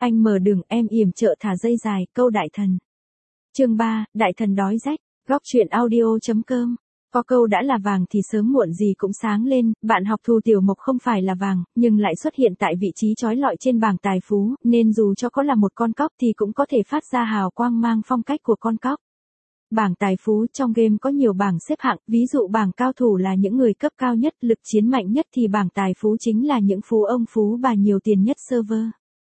Anh mở đường, em yểm trợ thả dây dài, câu đại thần. Chương 3, đại thần đói rách. Góc truyện audio.com. Có câu đã là vàng thì sớm muộn gì cũng sáng lên, bạn học Thu Tiểu Mộc không phải là vàng, nhưng lại xuất hiện tại vị trí chói lọi trên bảng tài phú, nên dù cho có là một con cóc thì cũng có thể phát ra hào quang mang phong cách của con cóc. Bảng tài phú trong game có nhiều bảng xếp hạng, ví dụ bảng cao thủ là những người cấp cao nhất, lực chiến mạnh nhất thì bảng tài phú chính là những phú ông phú bà nhiều tiền nhất server.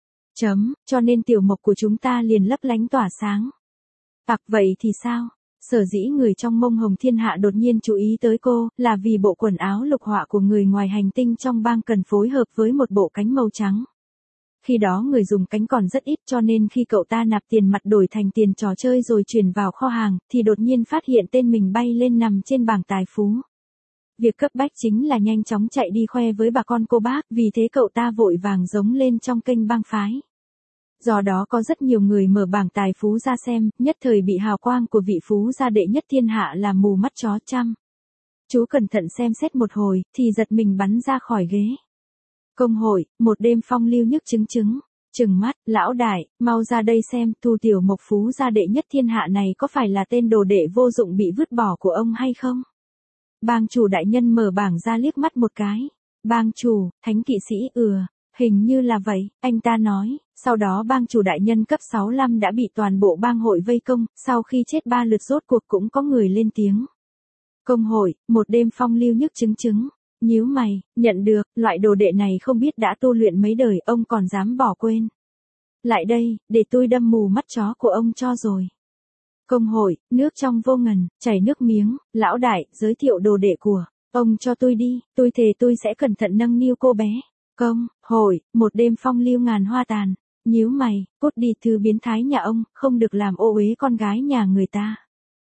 Cho nên Tiểu Mộc của chúng ta liền lấp lánh tỏa sáng. Vậy thì sao? Sở dĩ người trong Mông Hồng Thiên Hạ đột nhiên chú ý tới cô, là vì bộ quần áo lục họa của người ngoài hành tinh trong bang cần phối hợp với một bộ cánh màu trắng. Khi đó người dùng cánh còn rất ít cho nên khi cậu ta nạp tiền mặt đổi thành tiền trò chơi rồi chuyển vào kho hàng, thì đột nhiên phát hiện tên mình bay lên nằm trên bảng tài phú. Việc cấp bách chính là nhanh chóng chạy đi khoe với bà con cô bác, vì thế cậu ta vội vàng giống lên trong kênh bang phái. Do đó có rất nhiều người mở bảng tài phú ra xem, nhất thời bị hào quang của vị phú gia đệ nhất thiên hạ làm mù mắt chó chăm. Chú cẩn thận xem xét một hồi, thì giật mình bắn ra khỏi ghế. Công hội, một đêm phong lưu nhức chứng. Trừng mắt, lão đại, mau ra đây xem, Thu Tiểu Mộc phú gia đệ nhất thiên hạ này có phải là tên đồ đệ vô dụng bị vứt bỏ của ông hay không? Bang chủ đại nhân mở bảng ra liếc mắt một cái. Bang chủ, thánh kỵ sĩ, hình như là vậy, anh ta nói. Sau đó bang chủ đại nhân cấp 65 đã bị toàn bộ bang hội vây công, sau khi chết 3 lượt rốt cuộc cũng có người lên tiếng. Công hội, một đêm phong lưu nhức chứng. Nhíu mày, nhận được, loại đồ đệ này không biết đã tu luyện mấy đời ông còn dám bỏ quên. Lại đây, để tôi đâm mù mắt chó của ông cho rồi. Công hội, nước trong vô ngần, chảy nước miếng, lão đại, giới thiệu đồ đệ của ông cho tôi đi, tôi thề tôi sẽ cẩn thận nâng niu cô bé. Công hội, một đêm phong lưu ngàn hoa tàn. Nhíu mày, cút đi thứ biến thái nhà ông, không được làm ô uế con gái nhà người ta.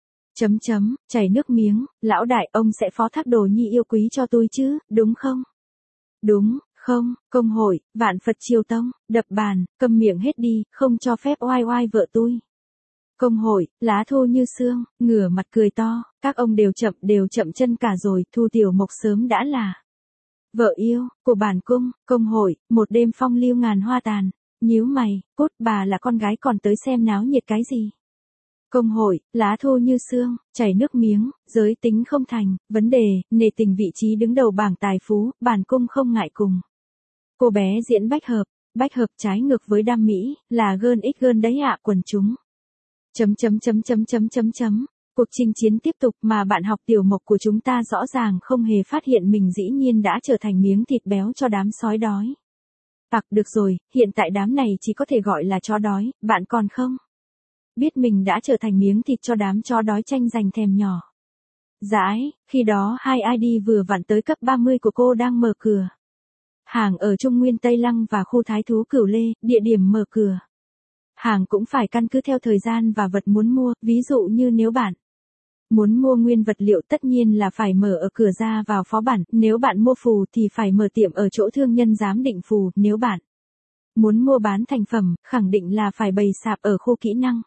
Chảy nước miếng, lão đại ông sẽ phó thác Đồ Nhi yêu quý cho tôi chứ, đúng không? Đúng, không, công hội, vạn Phật triều tông, đập bàn, câm miệng hết đi, không cho phép oai oai vợ tôi. Công hội, lá thô như xương, ngửa mặt cười to, các ông đều chậm chân cả rồi, Thu Tiểu Mộc sớm đã là vợ yêu của bản cung. Công hội, một đêm phong lưu ngàn hoa tàn. Nhíu mày, cốt bà là con gái còn tới xem náo nhiệt cái gì? Công hội, lá thô như xương, chảy nước miếng, giới tính không thành, vấn đề, nề tình vị trí đứng đầu bảng tài phú, bản cung không ngại cùng. Cô bé diễn bách hợp trái ngược với đam mỹ, là gơn ích gơn đấy ạ quần chúng. Cuộc chinh chiến tiếp tục mà bạn học Tiểu Mộc của chúng ta rõ ràng không hề phát hiện mình dĩ nhiên đã trở thành miếng thịt béo cho đám sói đói. Được rồi, hiện tại đám này chỉ có thể gọi là chó đói, bạn còn không? Biết mình đã trở thành miếng thịt cho đám chó đói tranh giành thèm nhỏ. Dãi, khi đó hai ID vừa vặn tới cấp 30 của cô đang mở cửa. Hàng ở Trung Nguyên Tây Lăng và khu Thái Thú Cửu Lê, địa điểm mở cửa. Hàng cũng phải căn cứ theo thời gian và vật muốn mua, ví dụ như nếu bạn muốn mua nguyên vật liệu tất nhiên là phải mở ở cửa ra vào phó bản, nếu bạn mua phù thì phải mở tiệm ở chỗ thương nhân giám định phù, nếu bạn muốn mua bán thành phẩm, khẳng định là phải bày sạp ở khu kỹ năng.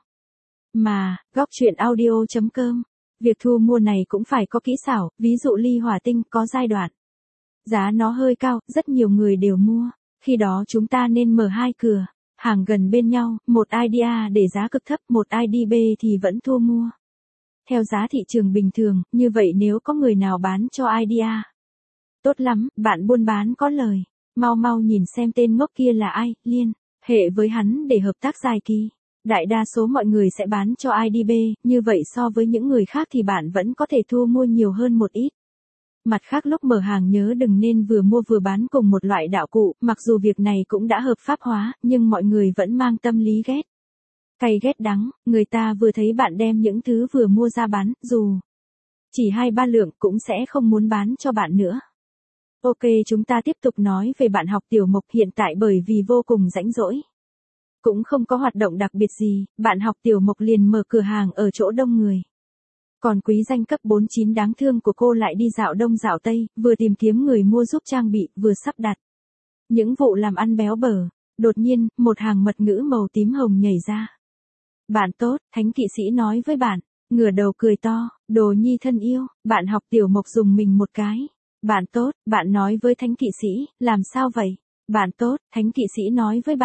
Mà, góc truyện audio.com, việc thu mua này cũng phải có kỹ xảo, ví dụ ly hỏa tinh có giai đoạn. Giá nó hơi cao, rất nhiều người đều mua, khi đó chúng ta nên mở 2 cửa, hàng gần bên nhau, một ID A để giá cực thấp, một ID B thì vẫn thu mua. Theo giá thị trường bình thường, như vậy nếu có người nào bán cho ID A. Tốt lắm, bạn buôn bán có lời. Mau nhìn xem tên ngốc kia là ai, liên hệ với hắn để hợp tác dài kỳ. Đại đa số mọi người sẽ bán cho ID B, như vậy so với những người khác thì bạn vẫn có thể thu mua nhiều hơn một ít. Mặt khác lúc mở hàng nhớ đừng nên vừa mua vừa bán cùng một loại đạo cụ, mặc dù việc này cũng đã hợp pháp hóa, nhưng mọi người vẫn mang tâm lý ghét. Cay ghét đắng, người ta vừa thấy bạn đem những thứ vừa mua ra bán, dù chỉ 2-3 lượng cũng sẽ không muốn bán cho bạn nữa. Ok, chúng ta tiếp tục nói về bạn học Tiểu Mộc hiện tại bởi vì vô cùng rãnh rỗi. Cũng không có hoạt động đặc biệt gì, bạn học Tiểu Mộc liền mở cửa hàng ở chỗ đông người. Còn quý danh cấp 49 đáng thương của cô lại đi dạo đông dạo tây, vừa tìm kiếm người mua giúp trang bị, vừa sắp đặt những vụ làm ăn béo bở. Đột nhiên, một hàng mật ngữ màu tím hồng nhảy ra. Bạn tốt, thánh kỵ sĩ nói với bạn, ngửa đầu cười to, Đồ Nhi thân yêu, bạn học Tiểu Mộc dùng mình một cái. Bạn tốt, bạn nói với thánh kỵ sĩ, làm sao vậy? Bạn tốt, thánh kỵ sĩ nói với bạn,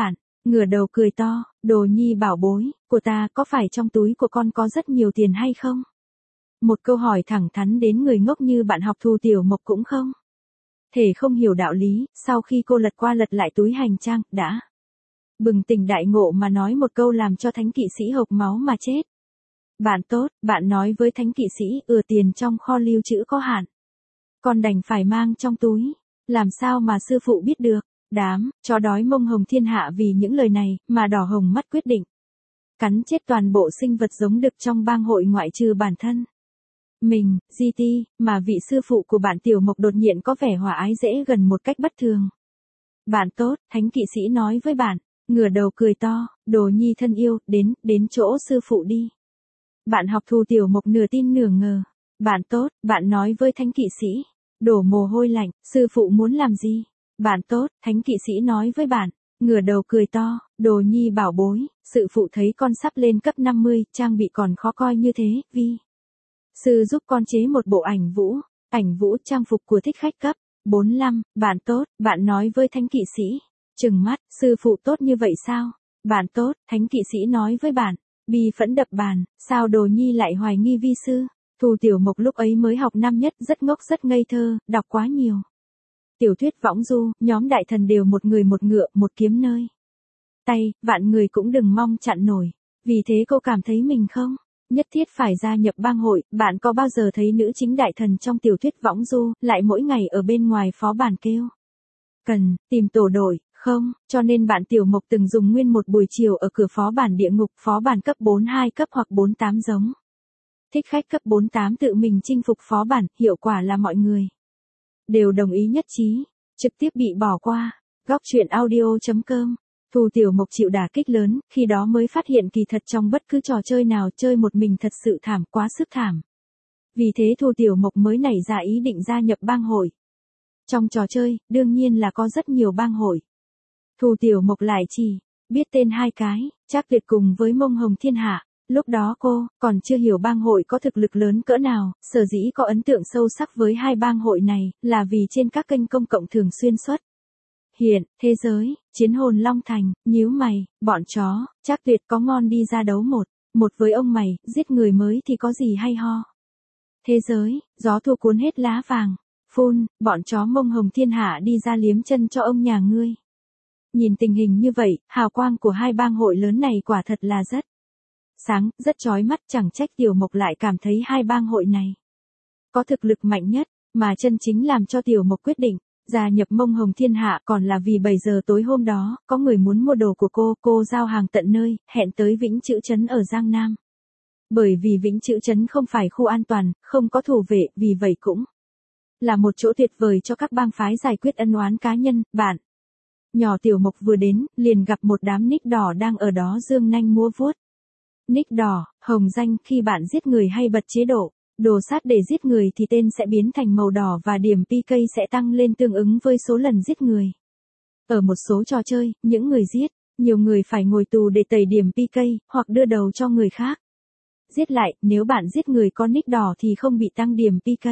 ngửa đầu cười to, Đồ Nhi bảo bối, của ta có phải trong túi của con có rất nhiều tiền hay không? Một câu hỏi thẳng thắn đến người ngốc như bạn học Thu Tiểu Mộc cũng không thể không hiểu đạo lý, sau khi cô lật qua lật lại túi hành trang, đã bừng tỉnh đại ngộ mà nói một câu làm cho thánh kỵ sĩ hộc máu mà chết. Bạn tốt, bạn nói với thánh kỵ sĩ, tiền trong kho lưu trữ có hạn. Con đành phải mang trong túi, làm sao mà sư phụ biết được, đám chó đói mông hồng thiên hạ vì những lời này, mà đỏ hồng mắt quyết định. Cắn chết toàn bộ sinh vật giống đực trong bang hội ngoại trừ bản thân. Mình, GT, mà vị sư phụ của bạn Tiểu Mộc đột nhiên có vẻ hòa ái dễ gần một cách bất thường. Bạn tốt, thánh kỵ sĩ nói với bạn, ngửa đầu cười to, Đồ Nhi thân yêu, đến chỗ sư phụ đi. Bạn học Thu Tiểu Mộc nửa tin nửa ngờ. Bạn tốt, bạn nói với thánh kỵ sĩ, đổ mồ hôi lạnh, sư phụ muốn làm gì? Bạn tốt, thánh kỵ sĩ nói với bạn, ngửa đầu cười to, Đồ Nhi bảo bối, sư phụ thấy con sắp lên cấp 50, trang bị còn khó coi như thế, vi sư giúp con chế một bộ ảnh vũ trang phục của thích khách cấp 45, bạn tốt, bạn nói với thánh kỵ sĩ, trừng mắt, sư phụ tốt như vậy sao? Bạn tốt, thánh kỵ sĩ nói với bạn, bi phẫn đập bàn, sao Đồ Nhi lại hoài nghi vi sư? Thu Tiểu Mộc lúc ấy mới học năm nhất, rất ngốc rất ngây thơ, đọc quá nhiều tiểu thuyết võng du, nhóm đại thần đều một người một ngựa, một kiếm nơi tay, vạn người cũng đừng mong chặn nổi. Vì thế cô cảm thấy mình không nhất thiết phải gia nhập bang hội. Bạn có bao giờ thấy nữ chính đại thần trong tiểu thuyết võng du, lại mỗi ngày ở bên ngoài phó bản kêu cần tìm tổ đội, không? Cho nên bạn Tiểu Mộc từng dùng nguyên một buổi chiều ở cửa phó bản địa ngục, phó bản cấp 42 cấp hoặc 48 giống thích khách cấp 48 tự mình chinh phục phó bản, hiệu quả là mọi người đều đồng ý nhất trí, trực tiếp bị bỏ qua. Góc truyện audio.com. Thu Tiểu Mộc chịu đả kích lớn, khi đó mới phát hiện kỳ thật trong bất cứ trò chơi nào chơi một mình thật sự thảm, quá sức thảm. Vì thế Thu Tiểu Mộc mới nảy ra ý định gia nhập bang hội. Trong trò chơi, đương nhiên là có rất nhiều bang hội. Thu Tiểu Mộc lại chỉ biết tên hai cái, Trác Tuyệt cùng với Mông Hồng Thiên Hạ. Lúc đó cô còn chưa hiểu bang hội có thực lực lớn cỡ nào, sở dĩ có ấn tượng sâu sắc với hai bang hội này, là vì trên các kênh công cộng thường xuyên xuất hiện, thế giới, chiến hồn Long Thành, nhíu mày, bọn chó, Trác Tuyệt có ngon đi ra đấu một với ông mày, giết người mới thì có gì hay ho. Thế giới, gió thu cuốn hết lá vàng, phun, bọn chó Mông Hồng Thiên Hạ đi ra liếm chân cho ông nhà ngươi. Nhìn tình hình như vậy, hào quang của hai bang hội lớn này quả thật là rất sáng, rất chói mắt, chẳng trách Tiểu Mộc lại cảm thấy hai bang hội này có thực lực mạnh nhất, mà chân chính làm cho Tiểu Mộc quyết định gia nhập Mông Hồng Thiên Hạ còn là vì 7 giờ tối hôm đó, có người muốn mua đồ của cô giao hàng tận nơi, hẹn tới Vĩnh Chữ Trấn ở Giang Nam. Bởi vì Vĩnh Chữ Trấn không phải khu an toàn, không có thủ vệ, vì vậy cũng là một chỗ tuyệt vời cho các bang phái giải quyết ân oán cá nhân. Bạn nhỏ Tiểu Mộc vừa đến, liền gặp một đám nick đỏ đang ở đó dương nanh múa vuốt. Nick đỏ, hồng danh, khi bạn giết người hay bật chế độ đồ sát để giết người thì tên sẽ biến thành màu đỏ và điểm PK sẽ tăng lên tương ứng với số lần giết người. Ở một số trò chơi, những người giết nhiều người phải ngồi tù để tẩy điểm PK, hoặc đưa đầu cho người khác giết lại. Nếu bạn giết người có nick đỏ thì không bị tăng điểm PK.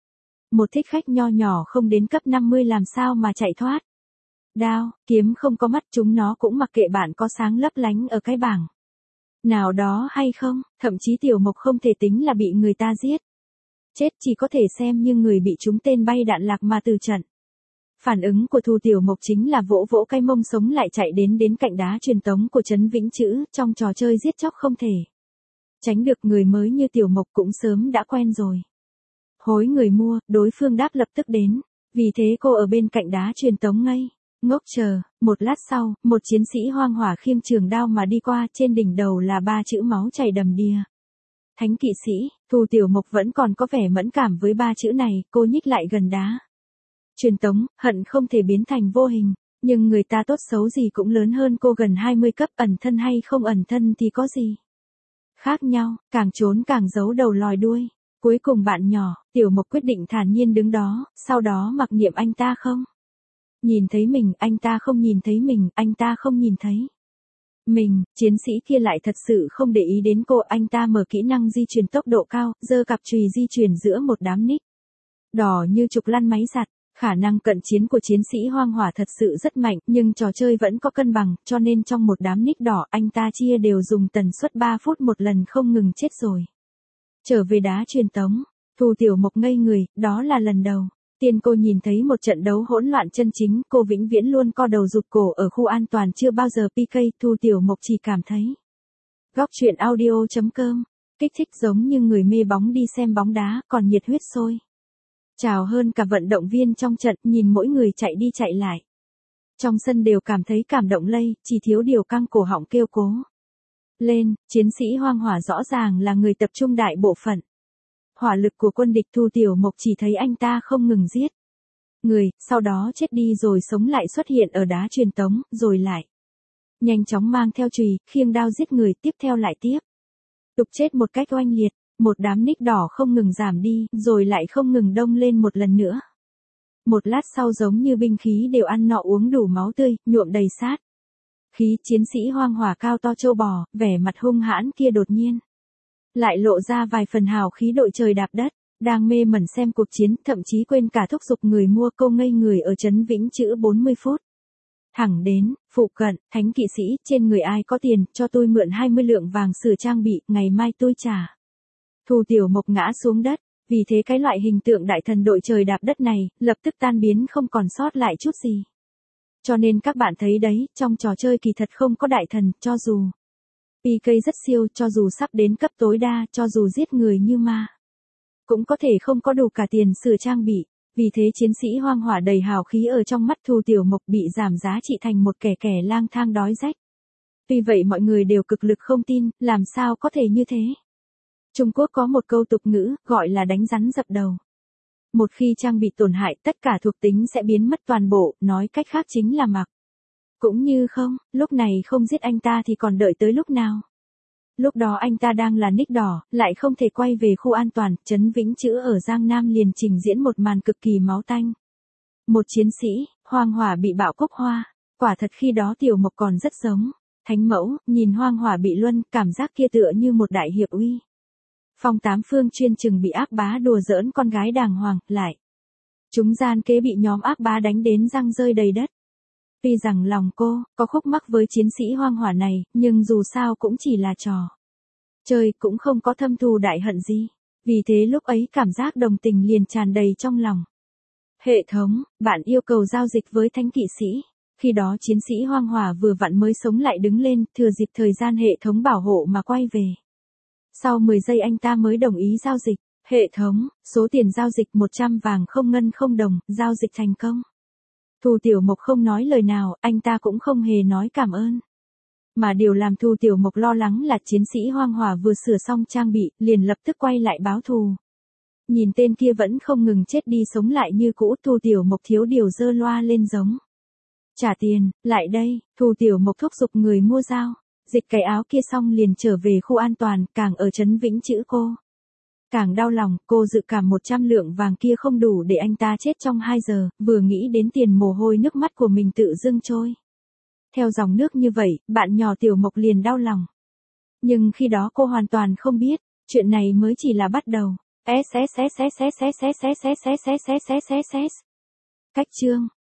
Một thích khách nho nhỏ không đến cấp 50 làm sao mà chạy thoát. Đao, kiếm không có mắt, chúng nó cũng mặc kệ bạn có sáng lấp lánh ở cái bảng nào đó hay không, thậm chí Tiểu Mộc không thể tính là bị người ta giết chết, chỉ có thể xem như người bị trúng tên bay đạn lạc mà từ trận. Phản ứng của Thu Tiểu Mộc chính là vỗ vỗ cái mông sống lại chạy đến cạnh đá truyền tống của trấn Vĩnh Chữ. Trong trò chơi giết chóc không thể tránh được, người mới như Tiểu Mộc cũng sớm đã quen rồi. Hối người mua, đối phương đáp lập tức đến, vì thế cô ở bên cạnh đá truyền tống ngây ngốc chờ. Một lát sau, một chiến sĩ hoang hỏa khiêng trường đao mà đi qua, trên đỉnh đầu là 3 chữ máu chảy đầm đìa. Thánh kỵ sĩ. Thu Tiểu Mộc vẫn còn có vẻ mẫn cảm với 3 chữ này, cô nhích lại gần đá truyền tống, hận không thể biến thành vô hình, nhưng người ta tốt xấu gì cũng lớn hơn cô gần 20 cấp, ẩn thân hay không ẩn thân thì có gì khác nhau, càng trốn càng giấu đầu lòi đuôi. Cuối cùng bạn nhỏ, Tiểu Mộc quyết định thản nhiên đứng đó, sau đó mặc niệm anh ta không nhìn thấy mình, anh ta không nhìn thấy mình, anh ta không nhìn thấy mình. Chiến sĩ kia lại thật sự không để ý đến cô, anh ta mở kỹ năng di chuyển tốc độ cao, giơ cặp chùy di chuyển giữa một đám nick đỏ như trục lăn máy giặt. Khả năng cận chiến của chiến sĩ hoang hỏa thật sự rất mạnh, nhưng trò chơi vẫn có cân bằng, cho nên trong một đám nick đỏ anh ta chia đều dùng tần suất 3 phút một lần không ngừng chết rồi. Trở về đá truyền tống, Thu Tiểu Mộc ngây người, đó là lần đầu tiên cô nhìn thấy một trận đấu hỗn loạn chân chính, cô vĩnh viễn luôn co đầu rụt cổ ở khu an toàn chưa bao giờ PK, Thu Tiểu Mộc chỉ cảm thấy. Góc truyện audio.com, kích thích giống như người mê bóng đi xem bóng đá, còn nhiệt huyết sôi. Chào hơn cả vận động viên trong trận, nhìn mỗi người chạy đi chạy lại. Trong sân đều cảm thấy cảm động lây, chỉ thiếu điều căng cổ họng kêu cố lên, chiến sĩ hoang hỏa rõ ràng là người tập trung đại bộ phận. Hỏa lực của quân địch Thu Tiểu Mộc chỉ thấy anh ta không ngừng giết người, sau đó chết đi rồi sống lại xuất hiện ở đá truyền tống, rồi lại nhanh chóng mang theo chùy, khiêng đao giết người, tiếp theo lại tiếp tục chết một cách oanh liệt. Một đám nick đỏ không ngừng giảm đi, rồi lại không ngừng đông lên một lần nữa. Một lát sau giống như binh khí đều ăn nọ uống đủ máu tươi, nhuộm đầy sát khí. Chiến sĩ hoang hỏa cao to trâu bò, vẻ mặt hung hãn kia đột nhiên lại lộ ra vài phần hào khí đội trời đạp đất. Đang mê mẩn xem cuộc chiến, thậm chí quên cả thúc giục người mua, câu ngây người ở trấn Vĩnh Chữ 40 phút. Thẳng đến, phụ cận, thánh kỵ sĩ, trên người ai có tiền, cho tôi mượn 20 lượng vàng sửa trang bị, ngày mai tôi trả. Thu Tiểu Mộc ngã xuống đất, vì thế cái loại hình tượng đại thần đội trời đạp đất này, lập tức tan biến không còn sót lại chút gì. Cho nên các bạn thấy đấy, trong trò chơi kỳ thật không có đại thần, cho dù PK rất siêu, cho dù sắp đến cấp tối đa, cho dù giết người như ma, cũng có thể không có đủ cả tiền sửa trang bị. Vì thế chiến sĩ hoang hỏa đầy hào khí ở trong mắt Thu Tiểu Mộc bị giảm giá trị thành một kẻ lang thang đói rách. Tuy vậy mọi người đều cực lực không tin, làm sao có thể như thế. Trung Quốc có một câu tục ngữ, gọi là đánh rắn dập đầu. Một khi trang bị tổn hại, tất cả thuộc tính sẽ biến mất toàn bộ, nói cách khác chính là mặc. Cũng như không, lúc này không giết anh ta thì còn đợi tới lúc nào. Lúc đó anh ta đang là nick đỏ, lại không thể quay về khu an toàn, trấn Vĩnh Chữ ở Giang Nam liền trình diễn một màn cực kỳ máu tanh. Một chiến sĩ, hoang hỏa bị bạo cúc hoa, quả thật khi đó Tiểu Mộc còn rất giống thánh mẫu, nhìn hoang hỏa bị luân, cảm giác kia tựa như một đại hiệp uy phong tám phương chuyên chừng bị ác bá đùa giỡn con gái đàng hoàng, lại chúng gian kế bị nhóm ác bá đánh đến răng rơi đầy đất. Tuy rằng lòng cô có khúc mắc với chiến sĩ hoang hỏa này, nhưng dù sao cũng chỉ là trò chơi, cũng không có thâm thù đại hận gì. Vì thế lúc ấy cảm giác đồng tình liền tràn đầy trong lòng. Hệ thống, bạn yêu cầu giao dịch với thánh kỵ sĩ. Khi đó chiến sĩ hoang hỏa vừa vặn mới sống lại đứng lên, thừa dịp thời gian hệ thống bảo hộ mà quay về. Sau 10 giây anh ta mới đồng ý giao dịch. Hệ thống, số tiền giao dịch 100 vàng không ngân không đồng, giao dịch thành công. Thu Tiểu Mộc không nói lời nào, anh ta cũng không hề nói cảm ơn. Mà điều làm Thu Tiểu Mộc lo lắng là chiến sĩ hoang hỏa vừa sửa xong trang bị, liền lập tức quay lại báo thù. Nhìn tên kia vẫn không ngừng chết đi sống lại như cũ, Thu Tiểu Mộc thiếu điều giơ loa lên giống. Trả tiền, lại đây, Thu Tiểu Mộc thúc giục người mua dao. Dịch cái áo kia xong liền trở về khu an toàn, càng ở trấn Vĩnh Chữ cô càng đau lòng, cô dự cảm 100 lượng vàng kia không đủ để anh ta chết trong 2 giờ, vừa nghĩ đến tiền mồ hôi nước mắt của mình tự dưng trôi theo dòng nước như vậy, bạn nhỏ Tiểu Mộc liền đau lòng. Nhưng khi đó cô hoàn toàn không biết, chuyện này mới chỉ là bắt đầu. Cách chương